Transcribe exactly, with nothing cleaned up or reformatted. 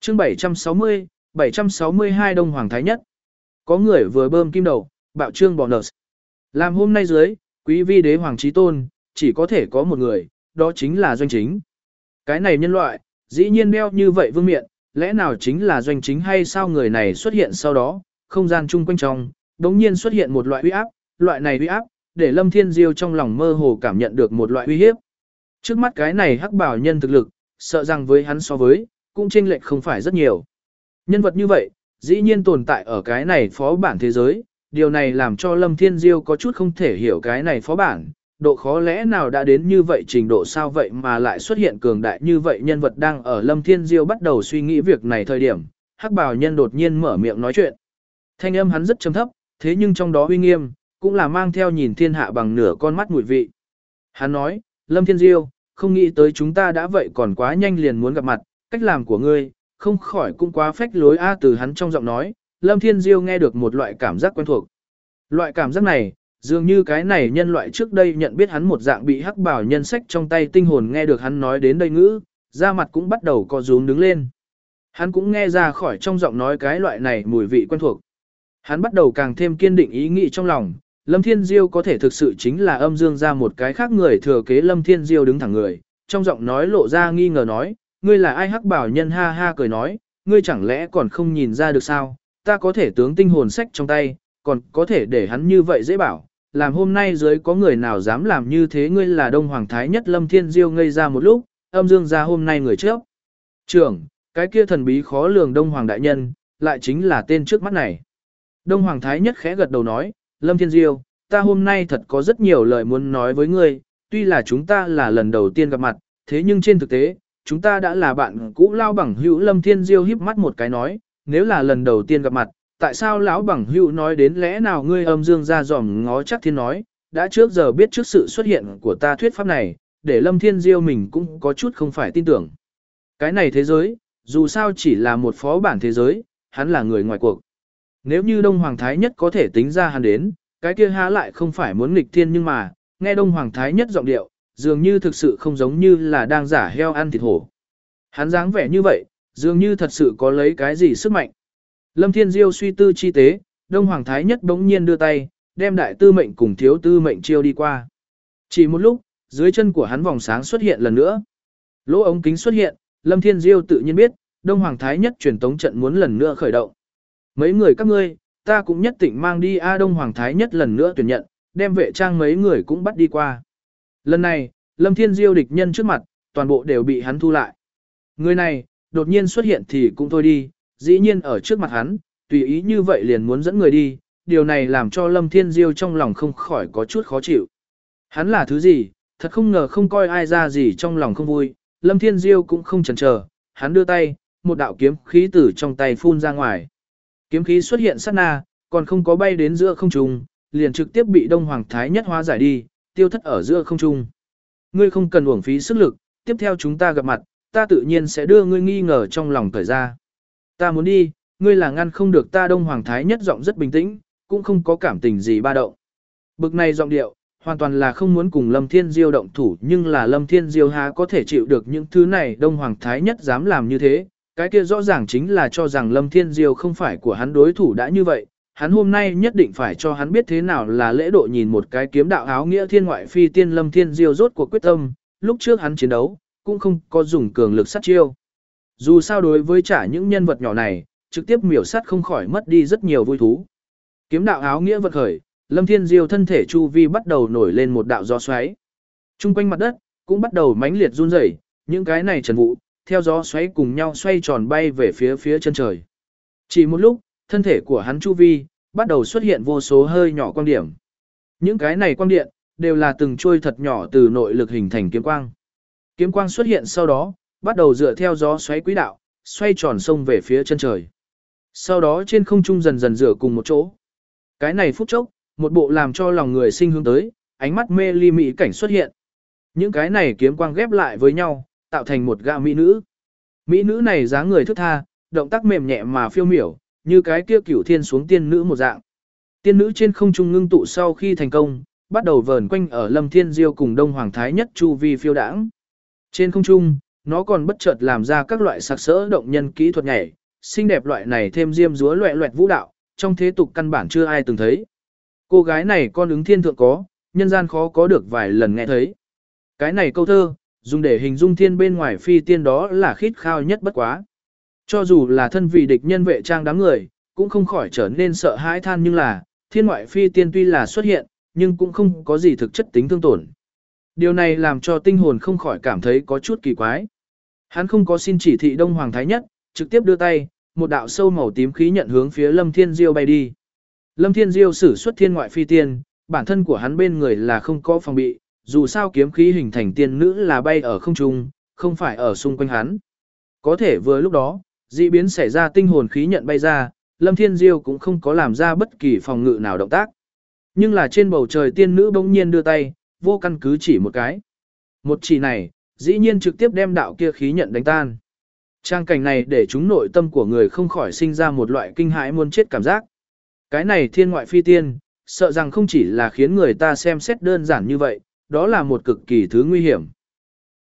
Chương bảy trăm sáu mươi, bảy trăm sáu mươi hai Đông Hoàng Thái Nhất. Có người vừa bơm kim đầu, bạo trương bonus. Làm hôm nay dưới, quý vi đế hoàng chí tôn, chỉ có thể có một người, đó chính là Doanh Chính. Cái này nhân loại, dĩ nhiên đeo như vậy vương miện, lẽ nào chính là Doanh Chính hay sao? Người này xuất hiện sau đó, không gian chung quanh trong, đống nhiên xuất hiện một loại uy áp, loại này uy áp, để Lâm Thiên Diêu trong lòng mơ hồ cảm nhận được một loại uy hiếp. Trước mắt cái này hắc bảo nhân thực lực, sợ rằng với hắn so với, cũng chênh lệch không phải rất nhiều. Nhân vật như vậy, dĩ nhiên tồn tại ở cái này phó bản thế giới, điều này làm cho Lâm Thiên Diêu có chút không thể hiểu cái này phó bản, độ khó lẽ nào đã đến như vậy trình độ sao vậy mà lại xuất hiện cường đại như vậy nhân vật. Đang ở Lâm Thiên Diêu bắt đầu suy nghĩ việc này thời điểm, hắc bào nhân đột nhiên mở miệng nói chuyện. Thanh âm hắn rất trầm thấp, thế nhưng trong đó uy nghiêm, cũng là mang theo nhìn thiên hạ bằng nửa con mắt mùi vị. Hắn nói, Lâm Thiên Diêu, không nghĩ tới chúng ta đã vậy còn quá nhanh liền muốn gặp mặt, cách làm của ngươi, không khỏi cũng quá phách lối a. Từ hắn trong giọng nói, Lâm Thiên Diêu nghe được một loại cảm giác quen thuộc. Loại cảm giác này, dường như cái này nhân loại trước đây nhận biết hắn một dạng bị hắc bảo nhân sách trong tay tinh hồn. Nghe được hắn nói đến đây ngữ, da mặt cũng bắt đầu co rúm đứng lên. Hắn cũng nghe ra khỏi trong giọng nói cái loại này mùi vị quen thuộc. Hắn bắt đầu càng thêm kiên định ý nghĩ trong lòng, Lâm Thiên Diêu có thể thực sự chính là âm dương ra một cái khác người thừa kế. Lâm Thiên Diêu đứng thẳng người, trong giọng nói lộ ra nghi ngờ nói, ngươi là ai? Hắc bảo nhân ha ha cười nói, ngươi chẳng lẽ còn không nhìn ra được sao, ta có thể tướng tinh hồn sách trong tay, còn có thể để hắn như vậy dễ bảo, làm hôm nay dưới có người nào dám làm như thế? Ngươi là Đông Hoàng Thái Nhất. Lâm Thiên Diêu ngây ra một lúc, âm dương ra hôm nay người trước trưởng, cái kia thần bí khó lường Đông Hoàng Đại Nhân, lại chính là tên trước mắt này. Đông Hoàng Thái Nhất khẽ gật đầu nói, Lâm Thiên Diêu, ta hôm nay thật có rất nhiều lời muốn nói với ngươi, tuy là chúng ta là lần đầu tiên gặp mặt, thế nhưng trên thực tế, chúng ta đã là bạn cũ lao bằng hữu. Lâm Thiên Diêu híp mắt một cái nói, nếu là lần đầu tiên gặp mặt, tại sao lão bằng hữu nói đến lẽ nào? Ngươi âm dương ra dòm ngó chắc thiên nói, đã trước giờ biết trước sự xuất hiện của ta thuyết pháp này, để Lâm Thiên Diêu mình cũng có chút không phải tin tưởng. Cái này thế giới, dù sao chỉ là một phó bản thế giới, hắn là người ngoài cuộc. Nếu như Đông Hoàng Thái Nhất có thể tính ra hắn đến, cái kia há lại không phải muốn nghịch thiên. Nhưng mà, nghe Đông Hoàng Thái Nhất giọng điệu, dường như thực sự không giống như là đang giả heo ăn thịt hổ. Hắn dáng vẻ như vậy, dường như thật sự có lấy cái gì sức mạnh. Lâm Thiên Diêu suy tư chi tế, Đông Hoàng Thái Nhất bỗng nhiên đưa tay, đem đại tư mệnh cùng thiếu tư mệnh chiêu đi qua. Chỉ một lúc, dưới chân của hắn vòng sáng xuất hiện lần nữa. Lỗ ống kính xuất hiện, Lâm Thiên Diêu tự nhiên biết, Đông Hoàng Thái Nhất truyền tống trận muốn lần nữa khởi động. Mấy người các ngươi, ta cũng nhất định mang đi a. Đông Hoàng Thái Nhất lần nữa tuyển nhận, đem vệ trang mấy người cũng bắt đi qua. Lần này, Lâm Thiên Diêu địch nhân trước mặt, toàn bộ đều bị hắn thu lại. Người này, đột nhiên xuất hiện thì cũng thôi đi, dĩ nhiên ở trước mặt hắn, tùy ý như vậy liền muốn dẫn người đi, điều này làm cho Lâm Thiên Diêu trong lòng không khỏi có chút khó chịu. Hắn là thứ gì, thật không ngờ không coi ai ra gì, trong lòng không vui, Lâm Thiên Diêu cũng không chần chờ, hắn đưa tay, một đạo kiếm khí từ trong tay phun ra ngoài. Kiếm khí xuất hiện sát na, còn không có bay đến giữa không trung, liền trực tiếp bị Đông Hoàng Thái Nhất hóa giải đi, tiêu thất ở giữa không trung. Ngươi không cần uổng phí sức lực, tiếp theo chúng ta gặp mặt, ta tự nhiên sẽ đưa ngươi nghi ngờ trong lòng cởi ra. Ta muốn đi, ngươi là ngăn không được ta. Đông Hoàng Thái Nhất giọng rất bình tĩnh, cũng không có cảm tình gì ba động. Bực này giọng điệu, hoàn toàn là không muốn cùng Lâm Thiên Diêu động thủ, nhưng là Lâm Thiên Diêu há có thể chịu được những thứ này. Đông Hoàng Thái Nhất dám làm như thế, cái kia rõ ràng chính là cho rằng Lâm Thiên Diêu không phải của hắn đối thủ. Đã như vậy, hắn hôm nay nhất định phải cho hắn biết thế nào là lễ độ. Nhìn một cái kiếm đạo áo nghĩa thiên ngoại phi tiên, Lâm Thiên Diêu rốt cuộc quyết tâm, lúc trước hắn chiến đấu, cũng không có dùng cường lực sát chiêu. Dù sao đối với trả những nhân vật nhỏ này, trực tiếp miểu sát không khỏi mất đi rất nhiều vui thú. Kiếm đạo áo nghĩa vật khởi, Lâm Thiên Diêu thân thể chu vi bắt đầu nổi lên một đạo gió xoáy. Trung quanh mặt đất cũng bắt đầu mãnh liệt run rẩy, những cái này trần vụ theo gió xoáy cùng nhau xoay tròn bay về phía phía chân trời. Chỉ một lúc, thân thể của hắn chu vi bắt đầu xuất hiện vô số hơi nhỏ quang điểm. Những cái này quang điện đều là từng trôi thật nhỏ từ nội lực hình thành kiếm quang. Kiếm quang xuất hiện sau đó, bắt đầu dựa theo gió xoáy quỹ đạo, xoay tròn sông về phía chân trời. Sau đó trên không trung dần dần dựa cùng một chỗ. Cái này phút chốc, một bộ làm cho lòng người sinh hướng tới, ánh mắt mê ly mỹ cảnh xuất hiện. Những cái này kiếm quang ghép lại với nhau, tạo thành một gã mỹ nữ. Mỹ nữ này dáng người thướt tha, động tác mềm nhẹ mà phiêu miểu, như cái kia cửu thiên xuống tiên nữ một dạng. Tiên nữ trên không trung ngưng tụ sau khi thành công, bắt đầu vờn quanh ở Lâm Thiên Diêu cùng Đông Hoàng Thái Nhất chu vi phiêu đãng. Trên không trung, nó còn bất chợt làm ra các loại sặc sỡ động nhân kỹ thuật nhảy, xinh đẹp loại này thêm diêm dúa loẹ loẹt vũ đạo, trong thế tục căn bản chưa ai từng thấy. Cô gái này con ứng thiên thượng có, nhân gian khó có được vài lần nghe thấy. Cái này câu thơ, dùng để hình dung thiên bên ngoài phi tiên đó là khít khao nhất bất quá. Cho dù là thân vị địch nhân vệ trang đám người, cũng không khỏi trở nên sợ hãi than, nhưng là, thiên ngoại phi tiên tuy là xuất hiện, nhưng cũng không có gì thực chất tính thương tổn. Điều này làm cho tinh hồn không khỏi cảm thấy có chút kỳ quái. Hắn không có xin chỉ thị Đông Hoàng Thái Nhất, trực tiếp đưa tay, một đạo sâu màu tím khí nhận hướng phía Lâm Thiên Diêu bay đi. Lâm Thiên Diêu sử xuất thiên ngoại phi tiên, bản thân của hắn bên người là không có phòng bị, dù sao kiếm khí hình thành tiên nữ là bay ở không trung, không phải ở xung quanh hắn. Có thể vừa lúc đó, dị biến xảy ra, tinh hồn khí nhận bay ra, Lâm Thiên Diêu cũng không có làm ra bất kỳ phòng ngự nào động tác. Nhưng là trên bầu trời tiên nữ bỗng nhiên đưa tay, vô căn cứ chỉ một cái. Một chỉ này, dĩ nhiên trực tiếp đem đạo kia khí nhận đánh tan. Trang cảnh này để chúng nội tâm của người không khỏi sinh ra một loại kinh hãi muốn chết cảm giác. Cái này thiên ngoại phi tiên, sợ rằng không chỉ là khiến người ta xem xét đơn giản như vậy, đó là một cực kỳ thứ nguy hiểm.